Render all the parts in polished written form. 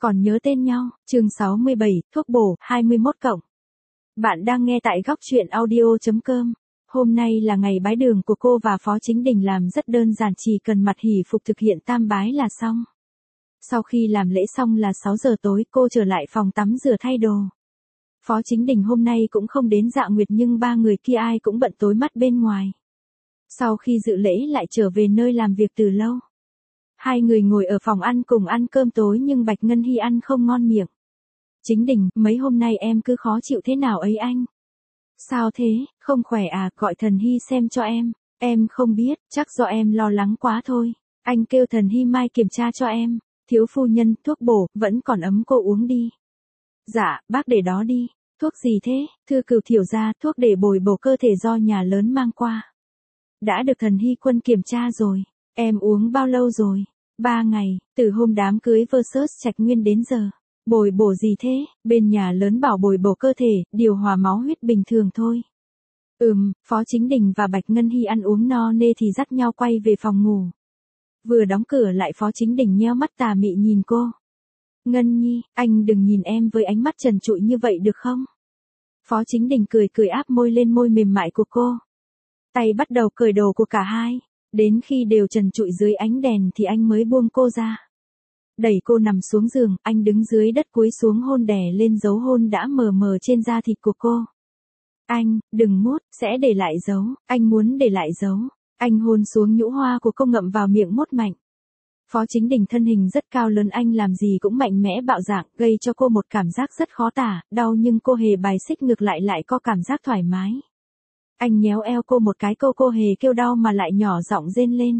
Còn nhớ tên nhau, chương 67, thuốc bổ, 21 cộng. Bạn đang nghe tại góc truyện audio.com. Hôm nay là ngày bái đường của cô và Phó Chính Đình, làm rất đơn giản, chỉ cần mặc hỷ phục thực hiện tam bái là xong. Sau khi làm lễ xong là 6 giờ tối, cô trở lại phòng tắm rửa thay đồ. Phó Chính Đình hôm nay cũng không đến Dạ Nguyệt, nhưng ba người kia ai cũng bận tối mắt bên ngoài. Sau khi dự lễ lại trở về nơi làm việc từ lâu. Hai người ngồi ở phòng ăn cùng ăn cơm tối, nhưng Bạch Ngân Hy ăn không ngon miệng. Chính Đình, mấy hôm nay em cứ khó chịu thế nào ấy anh? Sao thế, không khỏe à, gọi Thần Hy xem cho em. Em không biết, chắc do em lo lắng quá thôi. Anh kêu Thần Hy mai kiểm tra cho em. Thiếu phu nhân, thuốc bổ, vẫn còn ấm, cô uống đi. Dạ, bác để đó đi. Thuốc gì thế? Thưa Cửu Thiểu gia, thuốc để bồi bổ cơ thể do nhà lớn mang qua. Đã được Thần Hy Quân kiểm tra rồi. Em uống bao lâu rồi? 3 ngày, từ hôm đám cưới versus Trạch Nguyên đến giờ. Bồi bổ gì thế? Bên nhà lớn bảo bồi bổ cơ thể, điều hòa máu huyết bình thường thôi. Phó Chính Đình và Bạch Ngân Hy ăn uống no nê thì dắt nhau quay về phòng ngủ. Vừa đóng cửa lại, Phó Chính Đình nheo mắt tà mị nhìn cô. Ngân Nhi, anh đừng nhìn em với ánh mắt trần trụi như vậy được không? Phó Chính Đình cười cười áp môi lên môi mềm mại của cô. Tay bắt đầu cởi đồ của cả hai. Đến khi đều trần trụi dưới ánh đèn thì anh mới buông cô ra. Đẩy cô nằm xuống giường, anh đứng dưới đất cúi xuống hôn đè lên dấu hôn đã mờ mờ trên da thịt của cô. Anh, đừng mút, sẽ để lại dấu, anh muốn để lại dấu. Anh hôn xuống nhũ hoa của cô, ngậm vào miệng mút mạnh. Phó Chính Đình thân hình rất cao lớn, anh làm gì cũng mạnh mẽ bạo dạn, gây cho cô một cảm giác rất khó tả, đau nhưng cô hề bài xích, ngược lại lại có cảm giác thoải mái. Anh nhéo eo cô một cái, cô hề kêu đau mà lại nhỏ giọng rên lên.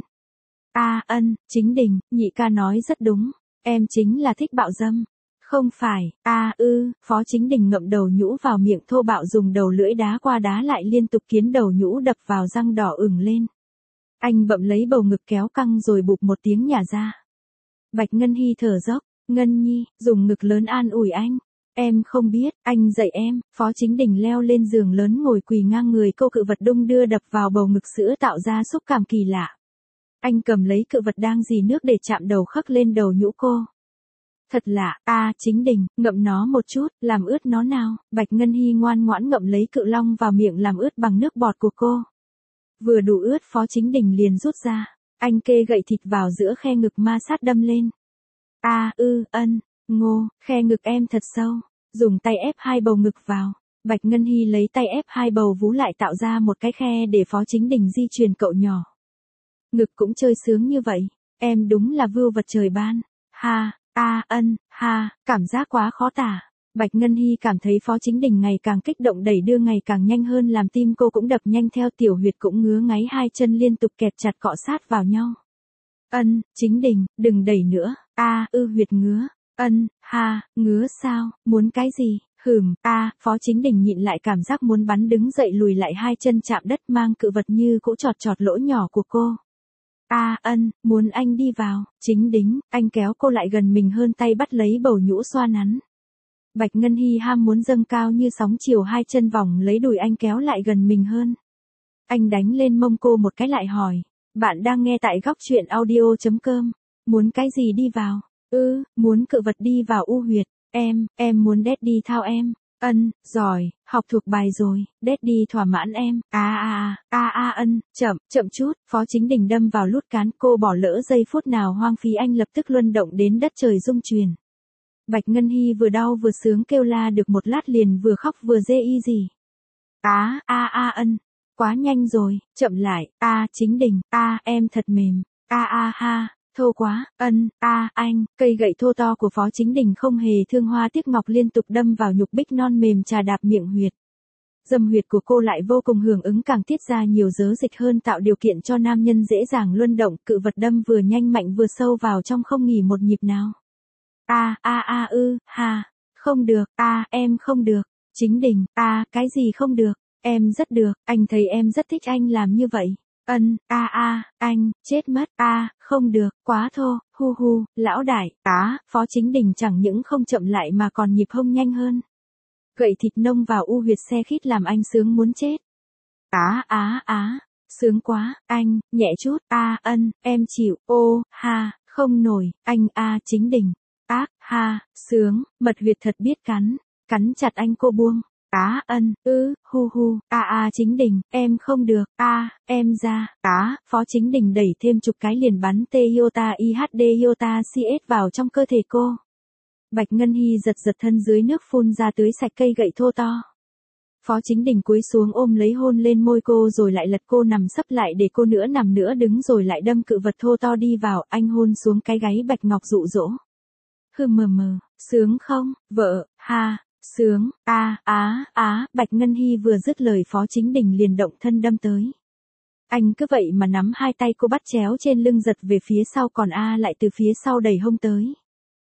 Chính Đình, nhị ca nói rất đúng, em chính là thích bạo dâm. Không phải, Phó Chính Đình ngậm đầu nhũ vào miệng thô bạo, dùng đầu lưỡi đá qua đá lại liên tục, khiến đầu nhũ đập vào răng đỏ ửng lên. Anh bậm lấy bầu ngực kéo căng rồi bụp một tiếng nhả ra. Bạch Ngân Hy thở dốc, Ngân Nhi, dùng ngực lớn an ủi anh. Em không biết, anh dạy em. Phó Chính Đình leo lên giường lớn, ngồi quỳ ngang người cô, cự vật đung đưa đập vào bầu ngực sữa tạo ra xúc cảm kỳ lạ. Anh cầm lấy cự vật đang rỉ nước để chạm đầu khắc lên đầu nhũ cô. Thật lạ, Chính Đình, ngậm nó một chút, làm ướt nó nào. Bạch Ngân Hy ngoan ngoãn ngậm lấy cự long vào miệng, làm ướt bằng nước bọt của cô. Vừa đủ ướt, Phó Chính Đình liền rút ra. Anh kê gậy thịt vào giữa khe ngực ma sát đâm lên. Ngô, khe ngực em thật sâu. Dùng tay ép hai bầu ngực vào. Bạch Ngân Hy lấy tay ép hai bầu vú lại, tạo ra một cái khe để Phó Chính Đình di truyền cậu nhỏ. Ngực cũng chơi sướng như vậy. Em đúng là vưu vật trời ban. Cảm giác quá khó tả. Bạch Ngân Hy cảm thấy Phó Chính Đình ngày càng kích động, đẩy đưa ngày càng nhanh hơn, làm tim cô cũng đập nhanh theo, tiểu huyệt cũng ngứa ngáy, hai chân liên tục kẹp chặt cọ sát vào nhau. Chính Đình, đừng đẩy nữa. Huyệt ngứa. Ngứa sao, muốn cái gì? Phó Chính Đình nhịn lại cảm giác muốn bắn, đứng dậy lùi lại, hai chân chạm đất, mang cự vật như cũ chọt chọt lỗ nhỏ của cô. Muốn anh đi vào. Chính Đình, anh kéo cô lại gần mình hơn, tay bắt lấy bầu nhũ xoa nắn. Bạch Ngân Hy ham muốn dâng cao như sóng chiều, hai chân vòng lấy đùi anh kéo lại gần mình hơn. Anh đánh lên mông cô một cái lại hỏi. Bạn đang nghe tại góc truyện audio.com. Muốn cái gì đi vào? Muốn cự vật đi vào u huyệt. Em muốn Daddy thao em. Giỏi, học thuộc bài rồi, Daddy thỏa mãn em. Chậm chút. Phó Chính Đình đâm vào lút cán, cô bỏ lỡ giây phút nào hoang phí, anh lập tức luân động đến đất trời rung chuyển. Bạch Ngân Hy vừa đau vừa sướng, kêu la được một lát liền vừa khóc vừa dê y gì. Quá nhanh rồi, chậm lại. Chính Đình, em thật mềm. Thô quá. Anh. Cây gậy thô to của Phó Chính Đình không hề thương hoa tiếc ngọc, liên tục đâm vào nhục bích non mềm, trà đạp miệng huyệt. Dâm huyệt của cô lại vô cùng hưởng ứng, càng tiết ra nhiều dớ dịch hơn, tạo điều kiện cho nam nhân dễ dàng luân động, cự vật đâm vừa nhanh mạnh vừa sâu vào trong, không nghỉ một nhịp nào. Không được, em không được. Chính Đình, cái gì không được? Em rất được, anh thấy em rất thích anh làm như vậy. Anh, chết mất. Không được, quá thô, lão đại. Phó Chính Đình chẳng những không chậm lại mà còn nhịp hông nhanh hơn. Gậy thịt nông vào u huyệt xe khít làm anh sướng muốn chết. Sướng quá, anh, nhẹ chút. Em chịu. Không nổi, anh. Chính Đình. ha, sướng, mật huyệt thật biết cắn, cắn chặt anh cô buông. Hu hu, Chính Đình, em không được, em ra, Phó Chính Đình đẩy thêm chục cái liền bắn Toyota IHD Toyota CS vào trong cơ thể cô. Bạch Ngân Hy giật giật thân dưới nước phun ra tưới sạch cây gậy thô to. Phó Chính Đình cúi xuống ôm lấy hôn lên môi cô rồi lại lật cô nằm sấp lại để cô nữa nằm nữa đứng rồi lại đâm cự vật thô to đi vào, anh hôn xuống cái gáy Bạch Ngọc dụ dỗ. Sướng không, vợ, ha. Sướng, Bạch Ngân Hy vừa dứt lời Phó Chính Đình liền động thân đâm tới. Anh cứ vậy mà nắm hai tay cô bắt chéo trên lưng giật về phía sau còn lại từ phía sau đẩy hông tới.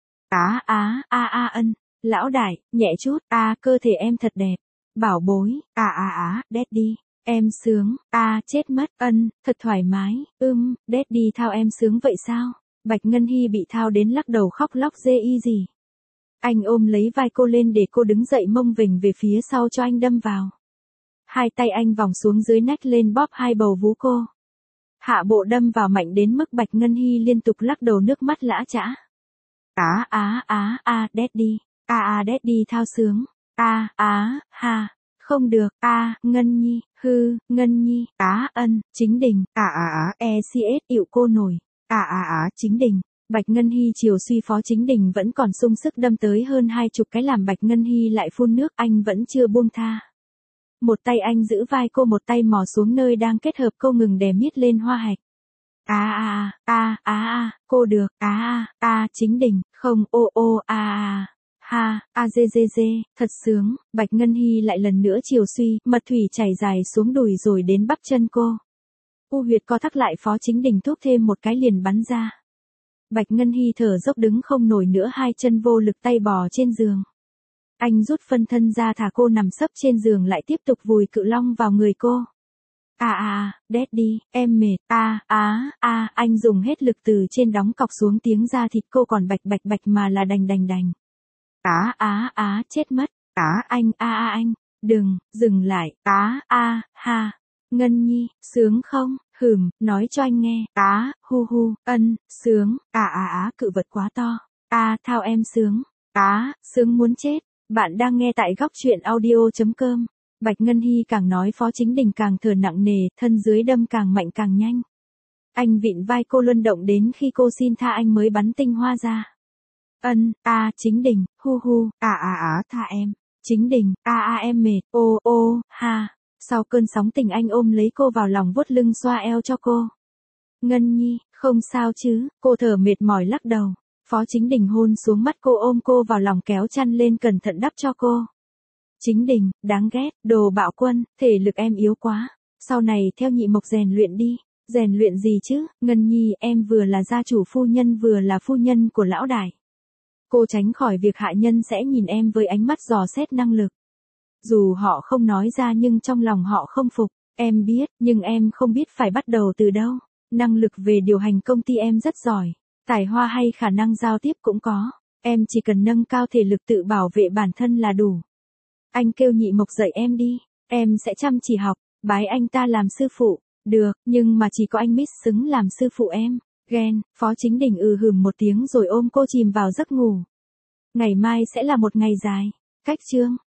Lão đại, nhẹ chút, cơ thể em thật đẹp. Bảo bối, daddy, em sướng, chết mất, thật thoải mái, daddy thao em sướng vậy sao? Bạch Ngân Hy bị thao đến lắc đầu khóc lóc dê y gì. Anh ôm lấy vai cô lên để cô đứng dậy mông vểnh về phía sau cho anh đâm vào. Hai tay anh vòng xuống dưới nách lên bóp hai bầu vú cô. Hạ bộ đâm vào mạnh đến mức Bạch Ngân Hy liên tục lắc đầu nước mắt lã chã. Daddy, daddy thao sướng, ha, không được, Ngân Nhi, Ngân Nhi, Chính Đình, ECS ịu cô nổi, Chính Đình. Bạch Ngân Hy chiều suy Phó Chính Đình vẫn còn sung sức đâm tới hơn 20 cái làm Bạch Ngân Hy lại phun nước, anh vẫn chưa buông tha. Một tay anh giữ vai cô, một tay mò xuống nơi đang kết hợp cô ngừng đè miết lên hoa hạch. Cô được, Chính Đình, không, thật sướng, Bạch Ngân Hy lại lần nữa chiều suy, mật thủy chảy dài xuống đùi rồi đến bắp chân cô. U huyệt co thắt lại Phó Chính Đình thúc thêm một cái liền bắn ra. Bạch Ngân Hy thở dốc đứng không nổi nữa, hai chân vô lực tay bò trên giường. Anh rút phân thân ra thả cô nằm sấp trên giường lại tiếp tục vùi cự long vào người cô. Daddy, em mệt, anh dùng hết lực từ trên đóng cọc xuống, tiếng da thịt cô còn bạch mà là đành. Chết mất, anh, đừng, dừng lại, ha, Ngân Nhi, sướng không? Nói cho anh nghe, hu, sướng, cự vật quá to, thao em sướng, sướng muốn chết. Bạn đang nghe tại góc truyện audio.com. Bạch Ngân Hy càng nói Phó Chính Đình càng thở nặng nề, thân dưới đâm càng mạnh càng nhanh. Anh vịn vai cô luân động đến khi cô xin tha anh mới bắn tinh hoa ra. Chính Đình, hu, tha em, Chính Đình, em mệt, ha. Sau cơn sóng tình anh ôm lấy cô vào lòng vuốt lưng xoa eo cho cô. Ngân Nhi, không sao chứ, cô thở mệt mỏi lắc đầu. Phó Chính Đình hôn xuống mắt cô, ôm cô vào lòng kéo chăn lên cẩn thận đắp cho cô. Chính Đình, đáng ghét, đồ bạo quân, thể lực em yếu quá. Sau này theo nhị mộc rèn luyện đi. Rèn luyện gì chứ, Ngân Nhi, em vừa là gia chủ phu nhân vừa là phu nhân của lão đại. Cô tránh khỏi việc hạ nhân sẽ nhìn em với ánh mắt dò xét năng lực. Dù họ không nói ra nhưng trong lòng họ không phục, em biết, nhưng em không biết phải bắt đầu từ đâu. Năng lực về điều hành công ty em rất giỏi, tài hoa hay khả năng giao tiếp cũng có, em chỉ cần nâng cao thể lực tự bảo vệ bản thân là đủ. Anh kêu nhị mộc dạy em đi, em sẽ chăm chỉ học, bái anh ta làm sư phụ, được, nhưng mà chỉ có anh Miss xứng làm sư phụ em, ghen. Phó Chính Đình hừm một tiếng rồi ôm cô chìm vào giấc ngủ. Ngày mai sẽ là một ngày dài, cách chương.